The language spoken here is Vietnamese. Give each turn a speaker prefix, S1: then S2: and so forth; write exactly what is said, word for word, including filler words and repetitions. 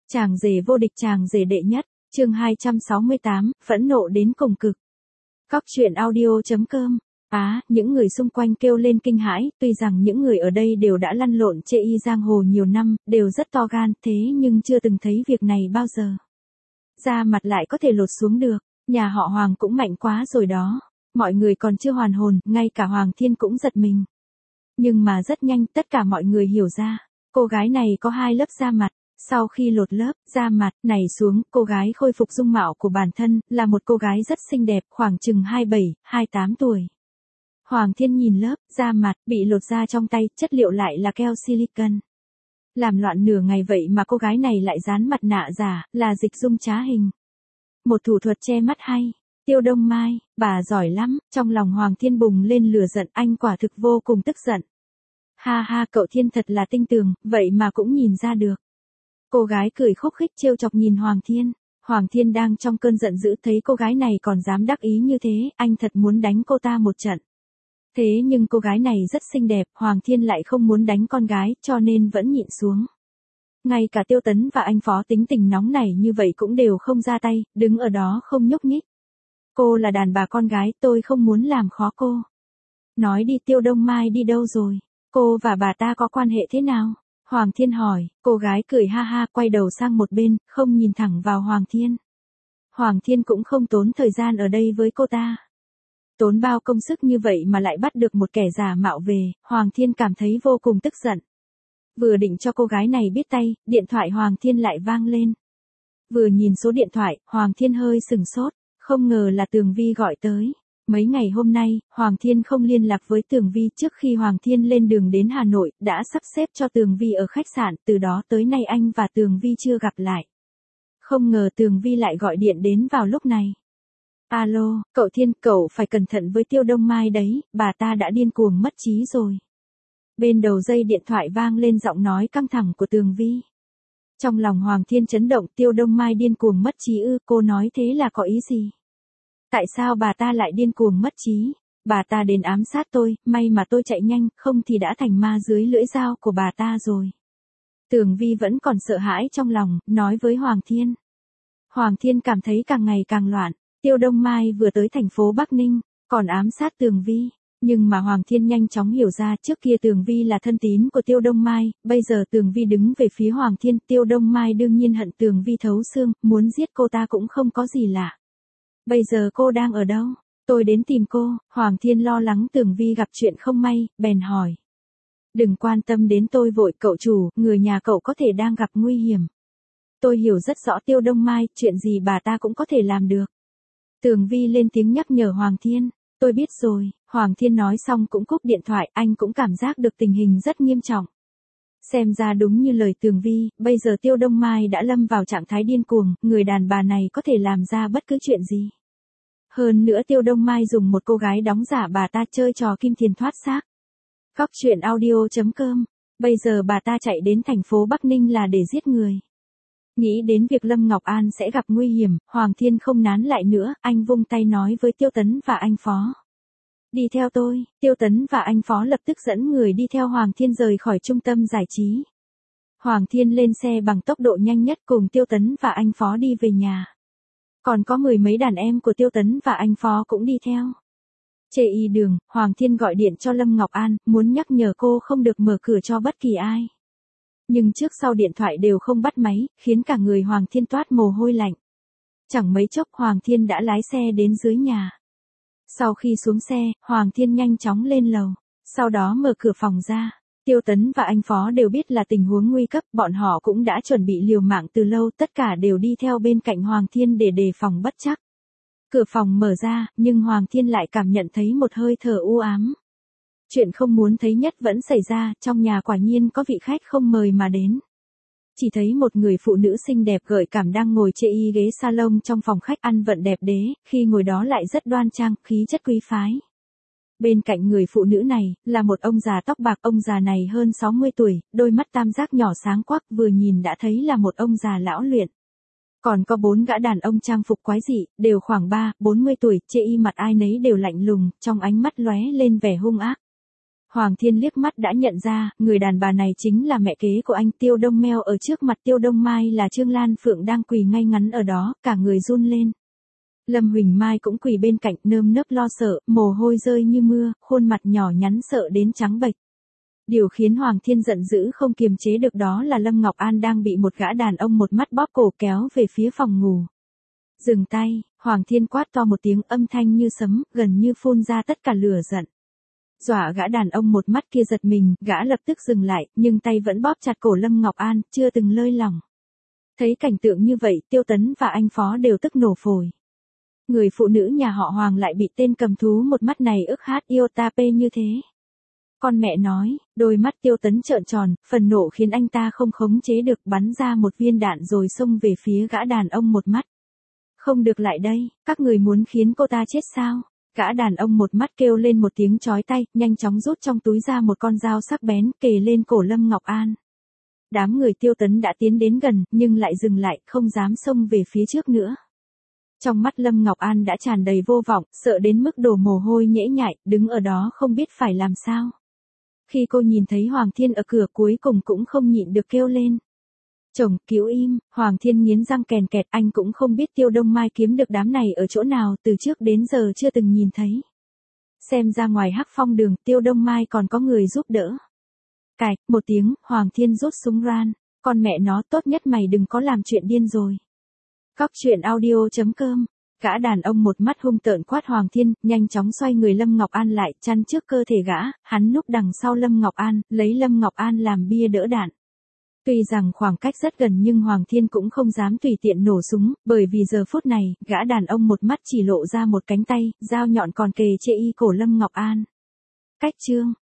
S1: Chàng rể vô địch, chàng rể đệ nhất, chương hai trăm sáu mươi tám, phẫn nộ đến cùng cực. Cóc truyện audio chấm com. Á, những người xung quanh kêu lên kinh hãi, tuy rằng những người ở đây đều đã lăn lộn chê y giang hồ nhiều năm, đều rất to gan, thế nhưng chưa từng thấy việc này bao giờ. Da mặt lại có thể lột xuống được, nhà họ Hoàng cũng mạnh quá rồi đó. Mọi người còn chưa hoàn hồn, ngay cả Hoàng Thiên cũng giật mình. Nhưng mà rất nhanh tất cả mọi người hiểu ra, cô gái này có hai lớp da mặt. Sau khi lột lớp da mặt này xuống, cô gái khôi phục dung mạo của bản thân, là một cô gái rất xinh đẹp, khoảng chừng hai mươi bảy, hai mươi tám tuổi. Hoàng Thiên nhìn lớp da mặt bị lột ra trong tay, chất liệu lại là keo silicon. Làm loạn nửa ngày vậy mà cô gái này lại dán mặt nạ giả, là dịch dung trá hình. Một thủ thuật che mắt hay. Tiêu Đông Mai, bà giỏi lắm. Trong lòng Hoàng Thiên bùng lên lửa giận, anh quả thực vô cùng tức giận. Ha ha, cậu Thiên thật là tinh tường, vậy mà cũng nhìn ra được. Cô gái cười khúc khích trêu chọc nhìn Hoàng Thiên. Hoàng Thiên đang trong cơn giận dữ, thấy cô gái này còn dám đắc ý như thế, anh thật muốn đánh cô ta một trận. Thế nhưng cô gái này rất xinh đẹp, Hoàng Thiên lại không muốn đánh con gái, cho nên vẫn nhịn xuống. Ngay cả Tiêu Tấn và anh Phó tính tình nóng nảy như vậy cũng đều không ra tay, đứng ở đó không nhúc nhích. Cô là đàn bà con gái, tôi không muốn làm khó cô. Nói đi, Tiêu Đông Mai đi đâu rồi? Cô và bà ta có quan hệ thế nào? Hoàng Thiên hỏi. Cô gái cười ha ha, quay đầu sang một bên, không nhìn thẳng vào Hoàng Thiên. Hoàng Thiên cũng không tốn thời gian ở đây với cô ta. Tốn bao công sức như vậy mà lại bắt được một kẻ giả mạo về, Hoàng Thiên cảm thấy vô cùng tức giận. Vừa định cho cô gái này biết tay, điện thoại Hoàng Thiên lại vang lên. Vừa nhìn số điện thoại, Hoàng Thiên hơi sừng sốt, không ngờ là Tường Vi gọi tới. Mấy ngày hôm nay, Hoàng Thiên không liên lạc với Tường Vi. Trước khi Hoàng Thiên lên đường đến Hà Nội, đã sắp xếp cho Tường Vi ở khách sạn, từ đó tới nay anh và Tường Vi chưa gặp lại. Không ngờ Tường Vi lại gọi điện đến vào lúc này. Alo, cậu Thiên, cậu phải cẩn thận với Tiêu Đông Mai đấy, bà ta đã điên cuồng mất trí rồi. Bên đầu dây điện thoại vang lên giọng nói căng thẳng của Tường Vi. Trong lòng Hoàng Thiên chấn động, Tiêu Đông Mai điên cuồng mất trí ư? Cô nói thế là có ý gì? Tại sao bà ta lại điên cuồng mất trí? Bà ta đến ám sát tôi, may mà tôi chạy nhanh, không thì đã thành ma dưới lưỡi dao của bà ta rồi. Tường Vi vẫn còn sợ hãi trong lòng, nói với Hoàng Thiên. Hoàng Thiên cảm thấy càng ngày càng loạn. Tiêu Đông Mai vừa tới thành phố Bắc Ninh, còn ám sát Tường Vi. Nhưng mà Hoàng Thiên nhanh chóng hiểu ra, trước kia Tường Vi là thân tín của Tiêu Đông Mai, bây giờ Tường Vi đứng về phía Hoàng Thiên. Tiêu Đông Mai đương nhiên hận Tường Vi thấu xương, muốn giết cô ta cũng không có gì lạ. Bây giờ cô đang ở đâu? Tôi đến tìm cô. Hoàng Thiên lo lắng Tường Vi gặp chuyện không may, bèn hỏi. Đừng quan tâm đến tôi vội, cậu chủ, người nhà cậu có thể đang gặp nguy hiểm. Tôi hiểu rất rõ Tiêu Đông Mai, chuyện gì bà ta cũng có thể làm được. Tường Vi lên tiếng nhắc nhở Hoàng Thiên. Tôi biết rồi. Hoàng Thiên nói xong cũng cúp điện thoại, anh cũng cảm giác được tình hình rất nghiêm trọng. Xem ra đúng như lời Tường Vi, bây giờ Tiêu Đông Mai đã lâm vào trạng thái điên cuồng, người đàn bà này có thể làm ra bất cứ chuyện gì. Hơn nữa Tiêu Đông Mai dùng một cô gái đóng giả bà ta chơi trò kim tiền thoát xác. Cóc truyện audio chấm com. Bây giờ bà ta chạy đến thành phố Bắc Ninh là để giết người. Nghĩ đến việc Lâm Ngọc An sẽ gặp nguy hiểm, Hoàng Thiên không nán lại nữa, anh vung tay nói với Tiêu Tấn và anh Phó. Đi theo tôi. Tiêu Tấn và anh Phó lập tức dẫn người đi theo Hoàng Thiên rời khỏi trung tâm giải trí. Hoàng Thiên lên xe bằng tốc độ nhanh nhất cùng Tiêu Tấn và anh Phó đi về nhà. Còn có mười mấy đàn em của Tiêu Tấn và anh Phó cũng đi theo. Chê y đường, Hoàng Thiên gọi điện cho Lâm Ngọc An, muốn nhắc nhở cô không được mở cửa cho bất kỳ ai. Nhưng trước sau điện thoại đều không bắt máy, khiến cả người Hoàng Thiên toát mồ hôi lạnh. Chẳng mấy chốc Hoàng Thiên đã lái xe đến dưới nhà. Sau khi xuống xe, Hoàng Thiên nhanh chóng lên lầu. Sau đó mở cửa phòng ra. Tiêu Tấn và anh Phó đều biết là tình huống nguy cấp, bọn họ cũng đã chuẩn bị liều mạng từ lâu, tất cả đều đi theo bên cạnh Hoàng Thiên để đề phòng bất trắc. Cửa phòng mở ra, nhưng Hoàng Thiên lại cảm nhận thấy một hơi thở u ám. Chuyện không muốn thấy nhất vẫn xảy ra, trong nhà quả nhiên có vị khách không mời mà đến. Chỉ thấy một người phụ nữ xinh đẹp gợi cảm đang ngồi chê y ghế salon trong phòng khách, ăn vận đẹp đế, khi ngồi đó lại rất đoan trang, khí chất quý phái. Bên cạnh người phụ nữ này, là một ông già tóc bạc, ông già này hơn sáu mươi tuổi, đôi mắt tam giác nhỏ sáng quắc, vừa nhìn đã thấy là một ông già lão luyện. Còn có bốn gã đàn ông trang phục quái dị, đều khoảng ba, bốn mươi tuổi, chê y mặt ai nấy đều lạnh lùng, trong ánh mắt lóe lên vẻ hung ác. Hoàng Thiên liếc mắt đã nhận ra, người đàn bà này chính là mẹ kế của anh. Tiêu Đông Meo ở trước mặt Tiêu Đông Mai là Trương Lan Phượng đang quỳ ngay ngắn ở đó, cả người run lên. Lâm Huỳnh Mai cũng quỳ bên cạnh, nơm nớp lo sợ, mồ hôi rơi như mưa, khuôn mặt nhỏ nhắn sợ đến trắng bệch. Điều khiến Hoàng Thiên giận dữ không kiềm chế được đó là Lâm Ngọc An đang bị một gã đàn ông một mắt bóp cổ kéo về phía phòng ngủ. Dừng tay, Hoàng Thiên quát to một tiếng, âm thanh như sấm, gần như phun ra tất cả lửa giận. Dọa gã đàn ông một mắt kia giật mình, gã lập tức dừng lại, nhưng tay vẫn bóp chặt cổ Lâm Ngọc An, chưa từng lơi lỏng. Thấy cảnh tượng như vậy, Tiêu Tấn và anh Phó đều tức nổ phổi. Người phụ nữ nhà họ Hoàng lại bị tên cầm thú một mắt này ức hát yêu ta pê như thế. Con mẹ nói, đôi mắt Tiêu Tấn trợn tròn, phần nộ khiến anh ta không khống chế được, bắn ra một viên đạn rồi xông về phía gã đàn ông một mắt. Không được lại đây, các người muốn khiến cô ta chết sao? Gã đàn ông một mắt kêu lên một tiếng chói tai, nhanh chóng rút trong túi ra một con dao sắc bén, kề lên cổ Lâm Ngọc An. Đám người Tiêu Tấn đã tiến đến gần, nhưng lại dừng lại, không dám xông về phía trước nữa. Trong mắt Lâm Ngọc An đã tràn đầy vô vọng, sợ đến mức đổ mồ hôi nhễ nhại, đứng ở đó không biết phải làm sao. Khi cô nhìn thấy Hoàng Thiên ở cửa, cuối cùng cũng không nhịn được kêu lên. Chồng, cứu im. Hoàng Thiên nghiến răng kèn kẹt, anh cũng không biết Tiêu Đông Mai kiếm được đám này ở chỗ nào, từ trước đến giờ chưa từng nhìn thấy. Xem ra ngoài Hắc Phong đường, Tiêu Đông Mai còn có người giúp đỡ. Cạch, một tiếng, Hoàng Thiên rút súng ran. Con mẹ nó, tốt nhất mày đừng có làm chuyện điên rồi. Cóc truyện audio chấm com. Gã đàn ông một mắt hung tợn quát Hoàng Thiên, nhanh chóng xoay người Lâm Ngọc An lại, chắn trước cơ thể gã, hắn núp đằng sau Lâm Ngọc An, lấy Lâm Ngọc An làm bia đỡ đạn. Tuy rằng khoảng cách rất gần nhưng Hoàng Thiên cũng không dám tùy tiện nổ súng, bởi vì giờ phút này, gã đàn ông một mắt chỉ lộ ra một cánh tay, dao nhọn còn kề trên y cổ Lâm Ngọc An. Cách chương